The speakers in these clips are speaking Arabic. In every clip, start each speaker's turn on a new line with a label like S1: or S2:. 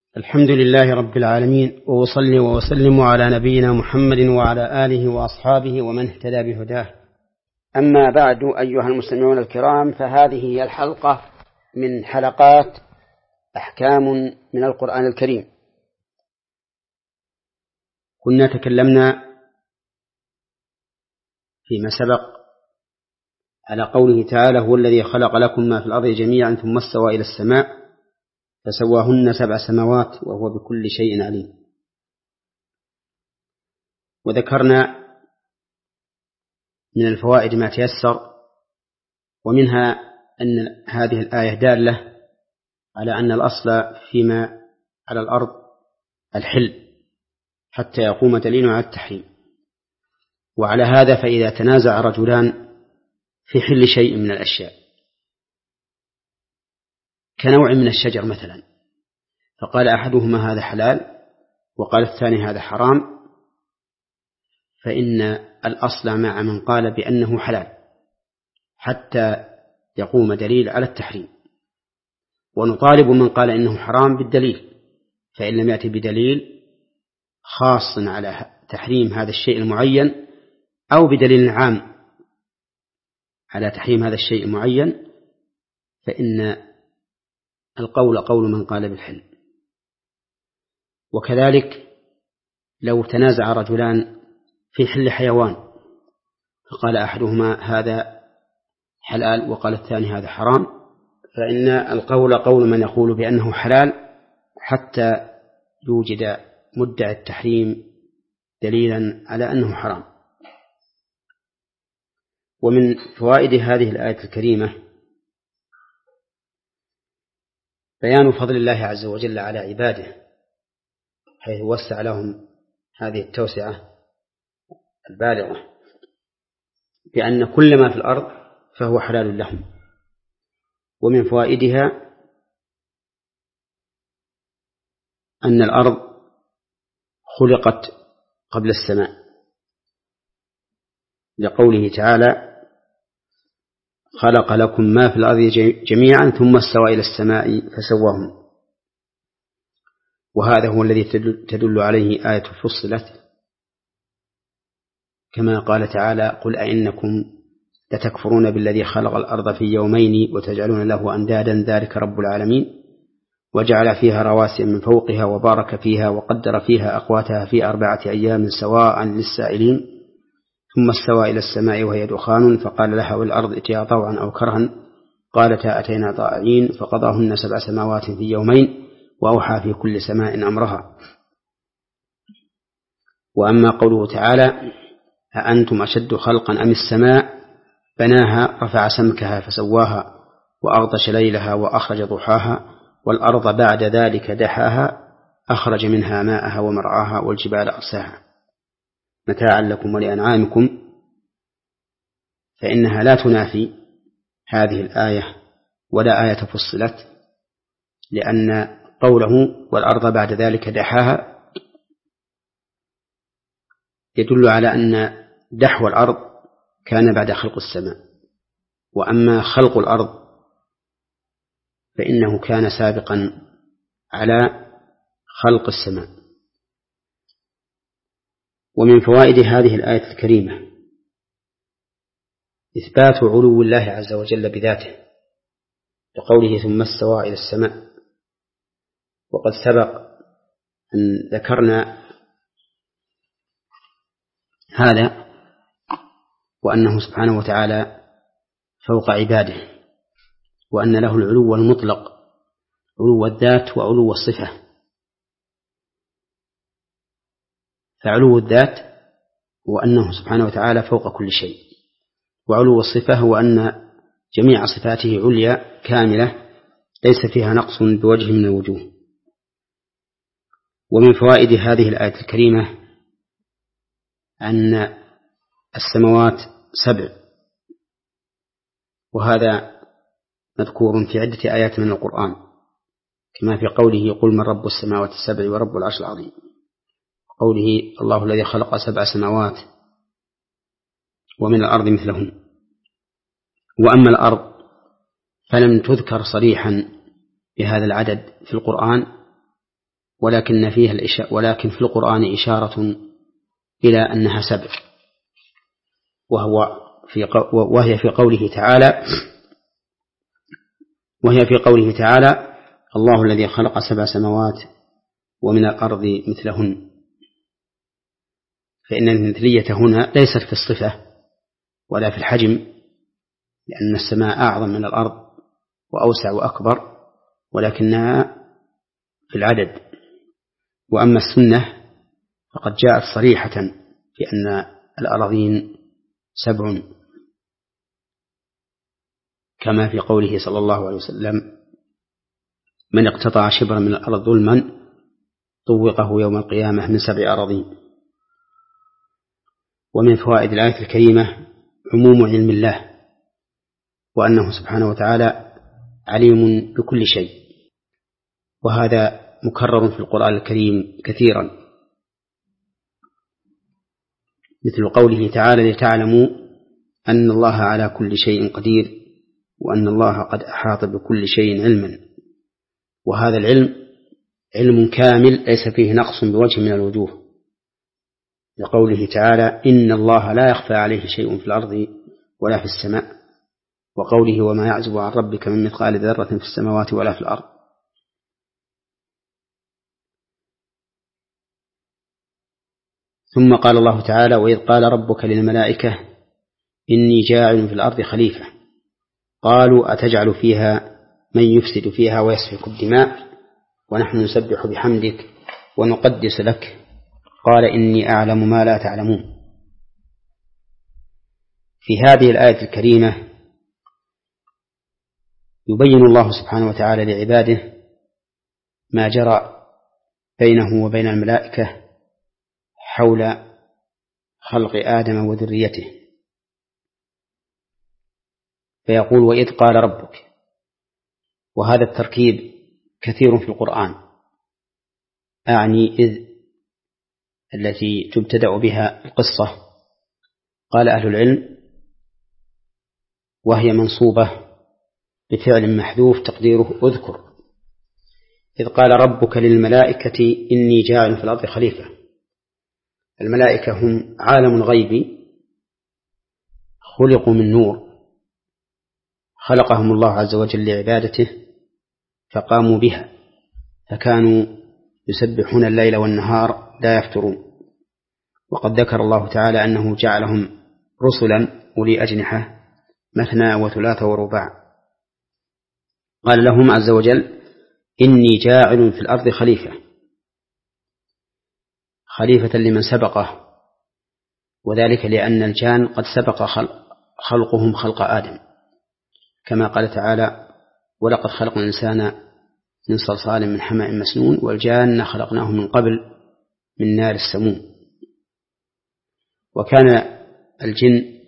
S1: الحمد لله رب العالمين، وأصلي وأسلم على نبينا محمد وعلى آله وأصحابه ومن اهتدى بهداه. أما بعد، أيها المستمعون الكرام، فهذه هي الحلقة من حلقات أحكام من القرآن الكريم. كنا تكلمنا فيما سبق على قوله تعالى: هو الذي خلق لكم ما في الأرض جميعا ثم استوى إلى السماء فسواهن 7 سماوات وهو بكل شيء عليم. وذكرنا من الفوائد ما تيسر، ومنها أن هذه الآية دالة على أن الأصل فيما على الأرض الحل حتى يقوم دليل على التحريم. وعلى هذا فإذا تنازع رجلان في حل شيء من الأشياء كنوع من الشجر مثلا، فقال أحدهما هذا حلال وقال الثاني هذا حرام، فإن الأصل مع من قال بأنه حلال حتى يقوم دليل على التحريم، ونطالب من قال إنه حرام بالدليل، فإن لم يأتي بدليل خاص على تحريم هذا الشيء المعين أو بدليل عام على تحريم هذا الشيء المعين، فإن القول قول من قال بالحل. وكذلك لو تنازع رجلان في حل حيوان فقال أحدهما هذا حلال وقال الثاني هذا حرام، فإن القول قول من يقول بأنه حلال حتى يوجد مدعي التحريم دليلا على أنه حرام. ومن فوائد هذه الآية الكريمة بيان فضل الله عز وجل على عباده، حيث وسع لهم هذه التوسعة البالغة بأن كل ما في الأرض فهو حلال لهم. ومن فوائدها أن الأرض خلقت قبل السماء، لقوله تعالى: خلق لكم ما في الأرض جميعا ثم استوى إلى السماء فسواهن. وهذا هو الذي تدل عليه آية فصلت، كما قال تعالى: قل أئنكم لتكفرون بالذي خلق الأرض في يومين وتجعلون له أندادا ذلك رب العالمين وجعل فيها رواسي من فوقها وبارك فيها وقدر فيها أقواتها في 4 أيام سواء للسائلين ثم استوى إلى السماء وهي دخان فقال لها والأرض ائتيا طوعا أو كرها قالتا أتينا طائعين فقضاهن 7 سماوات في يومين وأوحى في كل سماء أمرها. وأما قوله تعالى: أأنتم أشد خلقا أم السماء بناها رفع سمكها فسواها وأغطش ليلها وأخرج ضحاها والأرض بعد ذلك دحاها أخرج منها ماءها ومرعاها والجبال أرساها متاعا لكم ولأنعامكم، فإنها لا تنافي هذه الآية ولا آية فصلت، لأن قوله والأرض بعد ذلك دحاها يدل على أن دحو الأرض كان بعد خلق السماء، وأما خلق الأرض فإنه كان سابقا على خلق السماء. ومن فوائد هذه الآية الكريمة إثبات علو الله عز وجل بذاته، لقوله ثم استوى إلى السماء. وقد سبق أن ذكرنا هذا، وأنه سبحانه وتعالى فوق عباده، وأن له العلو المطلق، علو الذات وعلو الصفة. فعلو الذات هو أنه سبحانه وتعالى فوق كل شيء، وعلو الصفة هو أن جميع صفاته عليا كاملة ليس فيها نقص بوجه من الوجوه. ومن فوائد هذه الآية الكريمة أن السماوات 7، وهذا مذكور في عدة آيات من القرآن، كما في قوله قل من رب السماوات 7 ورب العرش العظيم، قوله الله الذي خلق 7 سماوات ومن الأرض مثلهن. وأما الأرض فلم تذكر صريحا بهذا العدد في القرآن ولكن في القرآن إشارة إلى أنها 7، وهي في قوله تعالى الله الذي خلق 7 سماوات ومن الأرض مثلهن. فإن المثلية هنا ليست في الصفة ولا في الحجم، لأن السماء أعظم من الأرض وأوسع وأكبر، ولكنها في العدد. وأما السنة فقد جاءت صريحة في أن الأراضين 7، كما في قوله صلى الله عليه وسلم من اقتطع شبرا من الأرض ظلما طوقه يوم القيامة من 7 أراضين. ومن فوائد الآية الكريمة عموم علم الله، وأنه سبحانه وتعالى عليم بكل شيء، وهذا مكرر في القرآن الكريم كثيرا، مثل قوله تعالى لتعلموا أن الله على كل شيء قدير وأن الله قد أحاط بكل شيء علما. وهذا العلم علم كامل ليس فيه نقص بوجه من الوجوه، لقوله تعالى إن الله لا يخفى عليه شيء في الأرض ولا في السماء، وقوله وما يعزب عن ربك من مثقال ذرة في السماوات ولا في الأرض. ثم قال الله تعالى وإذ قال ربك للملائكة إني جاعل في الأرض خليفة قالوا أتجعل فيها من يفسد فيها ويسفك الدماء ونحن نسبح بحمدك ونقدس لك قال إني أعلم ما لا تعلمون. في هذه الآية الكريمة يبين الله سبحانه وتعالى لعباده ما جرى بينه وبين الملائكة حول خلق آدم وذريته، فيقول وإذ قال ربك، وهذا التركيب كثير في القرآن، أعني إذ التي تبتدأ بها القصة. قال أهل العلم وهي منصوبة بفعل محذوف تقديره اذكر. إذ قال ربك للملائكة إني جاعل في الأرض خليفة. الملائكة هم عالم غيبي خلقوا من نور، خلقهم الله عز وجل لعبادته فقاموا بها، فكانوا يسبحون الليل والنهار لا يفترون. وقد ذكر الله تعالى أنه جعلهم رسلا أولي أجنحة مثنى وثلاث ورباع. قال لهم عز وجل إني جاعل في الأرض خليفة لمن سبقه، وذلك لأن الجان قد سبق خلقهم خلق آدم، كما قال تعالى ولقد خلقنا الإنسان من صلصال من حمأ مسنون والجان خلقناه من قبل من نار السموم. وكان الجن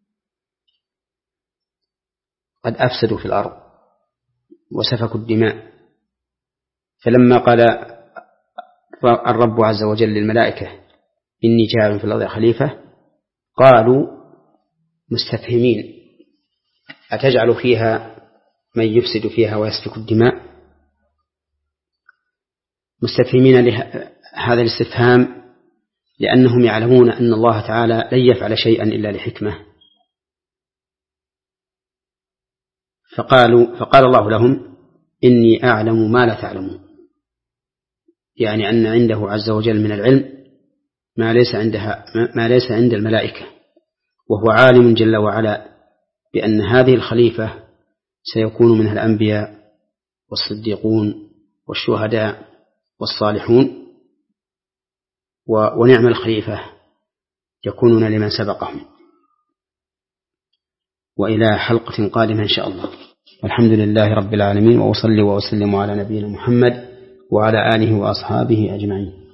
S1: قد أفسدوا في الأرض وسفكوا الدماء، فلما قال الرب عز وجل للملائكة إني جاعل في الأرض خليفة قالوا مستفهمين أتجعل فيها من يفسد فيها ويسفك الدماء، مستفهمين هذا الاستفهام لأنهم يعلمون أن الله تعالى لن يفعل شيئا إلا لحكمة. فقال الله لهم إني أعلم ما لا تعلمون، يعني أن عنده عز وجل من العلم ما ليس عند الملائكة، وهو عالم جل وعلا بأن هذه الخليفة سيكون منها الأنبياء والصديقون والشهداء والصالحون، ونعم الخليفة يكونون لمن سبقهم. وإلى حلقة قادمة إن شاء الله، والحمد لله رب العالمين، وأصلي وأسلم على نبينا محمد وعلى آله وأصحابه أجمعين.